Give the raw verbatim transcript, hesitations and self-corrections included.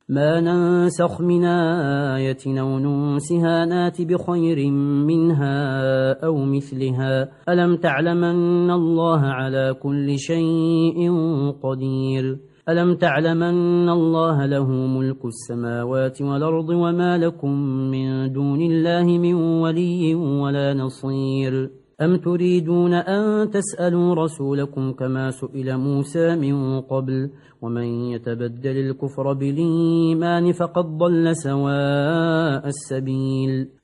ما ننسخ من آية أو ننسها نات بخير منها أو مثلها ألم تعلم أن الله على كل شيء قدير ألم تعلم أن الله له ملك السماوات والأرض وما لكم من دون الله من ولي ولا نصير أم تريدون أن تسألوا رسولكم كما سئل موسى من قبل ومن يتبدل الكفر بالإيمان فقد ضل سواء السبيل